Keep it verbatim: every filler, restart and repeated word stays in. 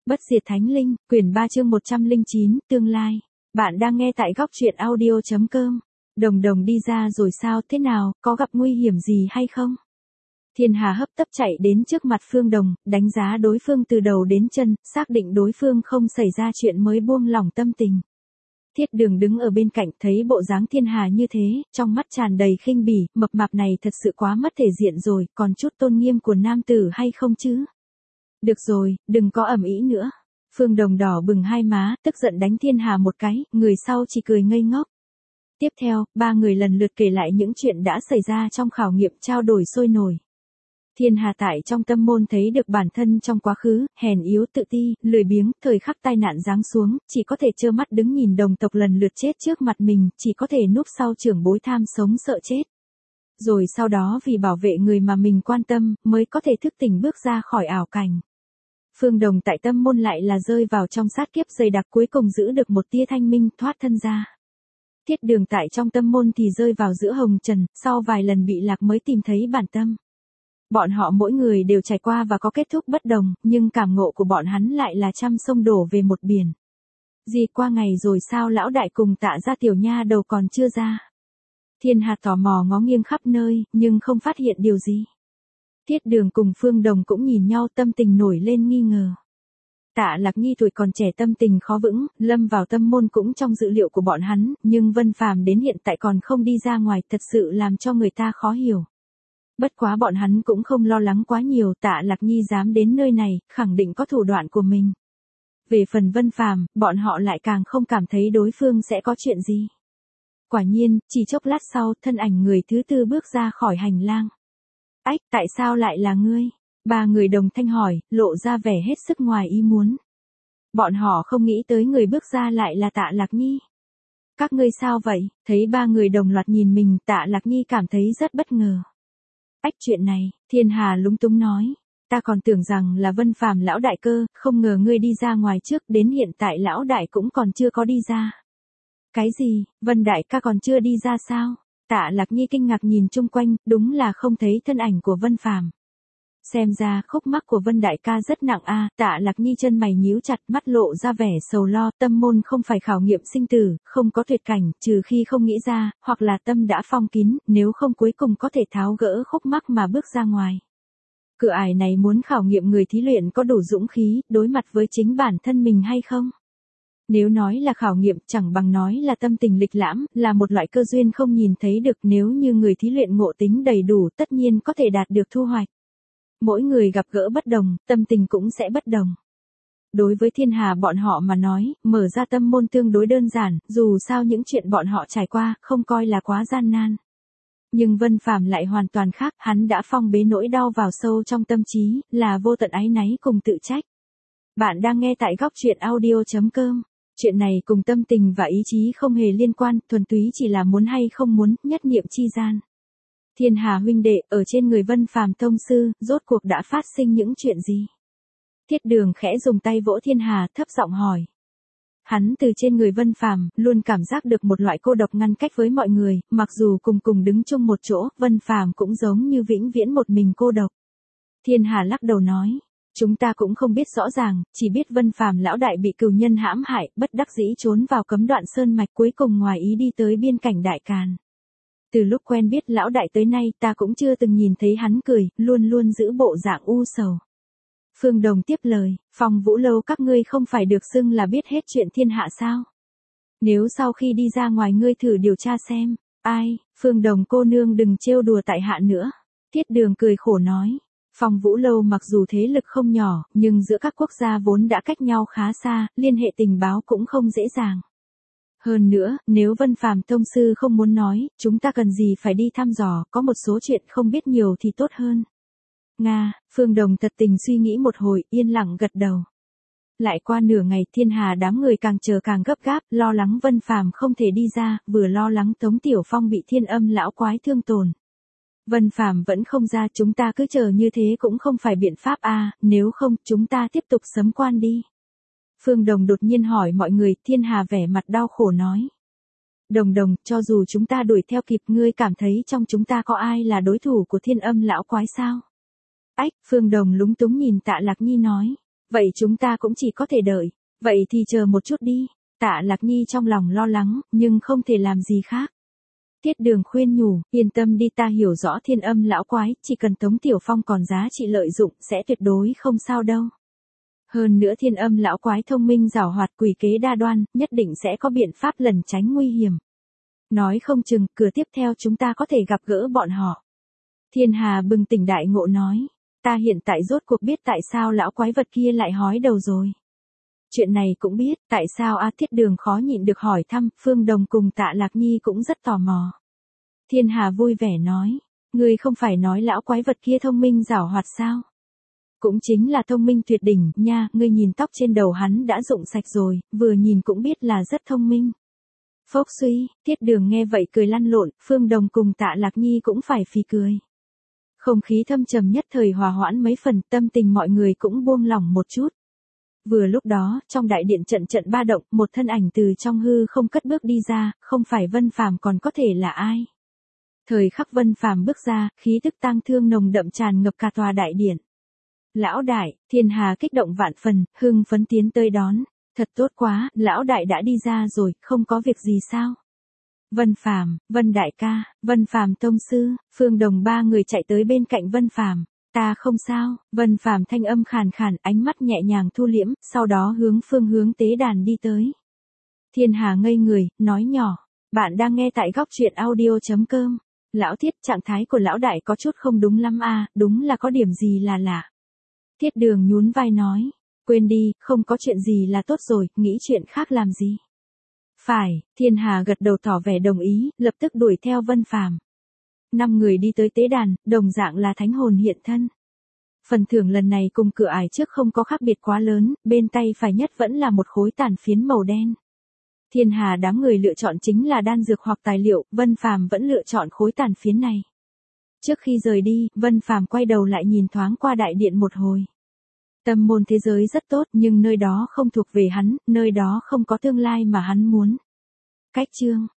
Bất diệt thánh linh, quyển ba chương một trăm lẻ chín, tương lai. Bạn đang nghe tại góc truyện audio chấm com. Đồng đồng đi ra rồi sao, thế nào, có gặp nguy hiểm gì hay không? Thiên Hà hấp tấp chạy đến trước mặt Phương Đồng, đánh giá đối phương từ đầu đến chân, xác định đối phương không xảy ra chuyện mới buông lỏng tâm tình. Thiết Đường đứng ở bên cạnh thấy bộ dáng Thiên Hà như thế, trong mắt tràn đầy khinh bỉ, mập mạp này thật sự quá mất thể diện rồi, còn chút tôn nghiêm của nam tử hay không chứ? Được rồi, đừng có ầm ĩ nữa. Phương Đồng đỏ bừng hai má, tức giận đánh Thiên Hà một cái, người sau chỉ cười ngây ngốc. Tiếp theo, ba người lần lượt kể lại những chuyện đã xảy ra trong khảo nghiệm, trao đổi sôi nổi. Thiên Hà tại trong tâm môn thấy được bản thân trong quá khứ, hèn yếu tự ti, lười biếng, thời khắc tai nạn giáng xuống, chỉ có thể trơ mắt đứng nhìn đồng tộc lần lượt chết trước mặt mình, chỉ có thể núp sau trưởng bối tham sống sợ chết. Rồi sau đó vì bảo vệ người mà mình quan tâm, mới có thể thức tỉnh bước ra khỏi ảo cảnh. Phương Đồng tại tâm môn lại là rơi vào trong sát kiếp dày đặc, cuối cùng giữ được một tia thanh minh, thoát thân ra. Thiết Đường tại trong tâm môn thì rơi vào giữa hồng trần, sau vài lần bị lạc mới tìm thấy bản tâm. Bọn họ mỗi người đều trải qua và có kết thúc bất đồng, nhưng cảm ngộ của bọn hắn lại là trăm sông đổ về một biển. Gì qua ngày rồi sao lão đại cùng Tạ gia tiểu nha đầu còn chưa ra? Thiên Hà tò mò ngó nghiêng khắp nơi, nhưng không phát hiện điều gì. Thiết Đường cùng Phương Đồng cũng nhìn nhau, tâm tình nổi lên nghi ngờ. Tạ Lạc Nhi tuổi còn trẻ tâm tình khó vững, lâm vào tâm môn cũng trong dự liệu của bọn hắn, nhưng Vân Phàm đến hiện tại còn không đi ra ngoài, thật sự làm cho người ta khó hiểu. Bất quá bọn hắn cũng không lo lắng quá nhiều, Tạ Lạc Nhi dám đến nơi này, khẳng định có thủ đoạn của mình. Về phần Vân Phàm, bọn họ lại càng không cảm thấy đối phương sẽ có chuyện gì. Quả nhiên, chỉ chốc lát sau, thân ảnh người thứ tư bước ra khỏi hành lang. Ách, tại sao lại là ngươi? Ba người đồng thanh hỏi, lộ ra vẻ hết sức ngoài ý muốn. Bọn họ không nghĩ tới người bước ra lại là Tạ Lạc Nhi. Các ngươi sao vậy? Thấy ba người đồng loạt nhìn mình, Tạ Lạc Nhi cảm thấy rất bất ngờ. Ách, chuyện này, Thiên Hà lúng túng nói. Ta còn tưởng rằng là Vân Phàm lão đại cơ, không ngờ ngươi đi ra ngoài trước, đến hiện tại lão đại cũng còn chưa có đi ra. Cái gì, Vân đại ca còn chưa đi ra sao? Tạ Lạc Nhi kinh ngạc nhìn chung quanh, đúng là không thấy thân ảnh của Vân Phàm. Xem ra khúc mắc của Vân đại ca rất nặng a. À, Tạ Lạc Nhi chân mày nhíu chặt, mắt lộ ra vẻ sầu lo, tâm môn không phải khảo nghiệm sinh tử, không có tuyệt cảnh, trừ khi không nghĩ ra, hoặc là tâm đã phong kín, nếu không cuối cùng có thể tháo gỡ khúc mắc mà bước ra ngoài. Cửa ải này muốn khảo nghiệm người thí luyện có đủ dũng khí, đối mặt với chính bản thân mình hay không? Nếu nói là khảo nghiệm, chẳng bằng nói là tâm tình lịch lãm, là một loại cơ duyên không nhìn thấy được, nếu như người thí luyện ngộ tính đầy đủ, tất nhiên có thể đạt được thu hoạch. Mỗi người gặp gỡ bất đồng, tâm tình cũng sẽ bất đồng. Đối với Thiên Hà bọn họ mà nói, mở ra tâm môn tương đối đơn giản, dù sao những chuyện bọn họ trải qua, không coi là quá gian nan. Nhưng Vân Phàm lại hoàn toàn khác, hắn đã phong bế nỗi đau vào sâu trong tâm trí, là vô tận áy náy cùng tự trách. Bạn đang nghe tại góc truyện audio chấm com. Chuyện này cùng tâm tình và ý chí không hề liên quan, thuần túy chỉ là muốn hay không muốn, nhất niệm chi gian. Thiên Hà huynh đệ, ở trên người Vân Phàm tông sư, rốt cuộc đã phát sinh những chuyện gì? Thiết Đường khẽ dùng tay vỗ Thiên Hà, thấp giọng hỏi. Hắn từ trên người Vân Phàm luôn cảm giác được một loại cô độc ngăn cách với mọi người, mặc dù cùng cùng đứng chung một chỗ, Vân Phàm cũng giống như vĩnh viễn một mình cô độc. Thiên Hà lắc đầu nói. Chúng ta cũng không biết rõ ràng, chỉ biết Vân Phàm lão đại bị cừu nhân hãm hại, bất đắc dĩ trốn vào cấm đoạn sơn mạch, cuối cùng ngoài ý đi tới biên cảnh Đại Càn. Từ lúc quen biết lão đại tới nay, ta cũng chưa từng nhìn thấy hắn cười, luôn luôn giữ bộ dạng u sầu. Phương Đồng tiếp lời, Phong Vũ Lâu các ngươi không phải được xưng là biết hết chuyện thiên hạ sao? Nếu sau khi đi ra ngoài ngươi thử điều tra xem. Ai, Phương Đồng cô nương đừng trêu đùa tại hạ nữa. Thiết Đường cười khổ nói. Phong Vũ Lâu mặc dù thế lực không nhỏ, nhưng giữa các quốc gia vốn đã cách nhau khá xa, liên hệ tình báo cũng không dễ dàng. Hơn nữa, nếu Vân Phàm tông sư không muốn nói, chúng ta cần gì phải đi thăm dò, có một số chuyện không biết nhiều thì tốt hơn. Nga, Phương Đồng thật tình suy nghĩ một hồi, yên lặng gật đầu. Lại qua nửa ngày, Thiên Hà đám người càng chờ càng gấp gáp, lo lắng Vân Phàm không thể đi ra, vừa lo lắng Tống Tiểu Phong bị Thiên Âm lão quái thương tổn. Vân Phàm vẫn không ra, chúng ta cứ chờ như thế cũng không phải biện pháp a, à, nếu không, chúng ta tiếp tục sấm quan đi. Phương Đồng đột nhiên hỏi mọi người, Thiên Hà vẻ mặt đau khổ nói. Đồng Đồng, cho dù chúng ta đuổi theo kịp, ngươi cảm thấy trong chúng ta có ai là đối thủ của Thiên Âm lão quái sao? Ách, Phương Đồng lúng túng nhìn Tạ Lạc Nhi nói. Vậy chúng ta cũng chỉ có thể đợi. Vậy thì chờ một chút đi. Tạ Lạc Nhi trong lòng lo lắng, nhưng không thể làm gì khác. Tiết Đường khuyên nhủ, yên tâm đi, ta hiểu rõ Thiên Âm lão quái, chỉ cần Tống Tiểu Phong còn giá trị lợi dụng sẽ tuyệt đối không sao đâu. Hơn nữa Thiên Âm lão quái thông minh giảo hoạt, quỷ kế đa đoan, nhất định sẽ có biện pháp lẩn tránh nguy hiểm. Nói không chừng, cửa tiếp theo chúng ta có thể gặp gỡ bọn họ. Thiên Hà bừng tỉnh đại ngộ nói, ta hiện tại rốt cuộc biết tại sao lão quái vật kia lại hói đầu rồi. Chuyện này cũng biết, tại sao A Thiết Đường khó nhịn được hỏi thăm, Phương Đồng cùng Tạ Lạc Nhi cũng rất tò mò. Thiên Hà vui vẻ nói, ngươi không phải nói lão quái vật kia thông minh giảo hoạt sao? Cũng chính là thông minh tuyệt đỉnh nha, ngươi nhìn tóc trên đầu hắn đã rụng sạch rồi, vừa nhìn cũng biết là rất thông minh. Phốc suy, Thiết Đường nghe vậy cười lăn lộn, Phương Đồng cùng Tạ Lạc Nhi cũng phải phì cười. Không khí thâm trầm nhất thời hòa hoãn mấy phần, tâm tình mọi người cũng buông lỏng một chút. Vừa lúc đó, trong đại điện trận trận ba động, một thân ảnh từ trong hư không cất bước đi ra, không phải Vân Phàm còn có thể là ai. Thời khắc Vân Phàm bước ra, khí tức tang thương nồng đậm tràn ngập cả tòa đại điện. Lão đại, Thiên Hà kích động vạn phần, hưng phấn tiến tới đón. Thật tốt quá, lão đại đã đi ra rồi, không có việc gì sao? Vân Phàm, Vân đại ca, Vân Phàm tông sư, Phương Đồng ba người chạy tới bên cạnh Vân Phàm. Ta không sao, Vân Phàm thanh âm khàn khàn, ánh mắt nhẹ nhàng thu liễm, sau đó hướng phương hướng tế đàn đi tới. Thiên Hà ngây người, nói nhỏ, bạn đang nghe tại góc truyện audio chấm com. Lão Thiết, trạng thái của lão đại có chút không đúng lắm à, đúng là có điểm gì là lạ. Thiết Đường nhún vai nói, quên đi, không có chuyện gì là tốt rồi, nghĩ chuyện khác làm gì. Phải, Thiên Hà gật đầu tỏ vẻ đồng ý, lập tức đuổi theo Vân Phàm. Năm người đi tới tế đàn, đồng dạng là thánh hồn hiện thân. Phần thưởng lần này cùng cửa ải trước không có khác biệt quá lớn, bên tay phải nhất vẫn là một khối tàn phiến màu đen. Thiên Hà đám người lựa chọn chính là đan dược hoặc tài liệu, Vân Phàm vẫn lựa chọn khối tàn phiến này. Trước khi rời đi, Vân Phàm quay đầu lại nhìn thoáng qua đại điện một hồi. Tâm môn thế giới rất tốt, nhưng nơi đó không thuộc về hắn, nơi đó không có tương lai mà hắn muốn. Cách chương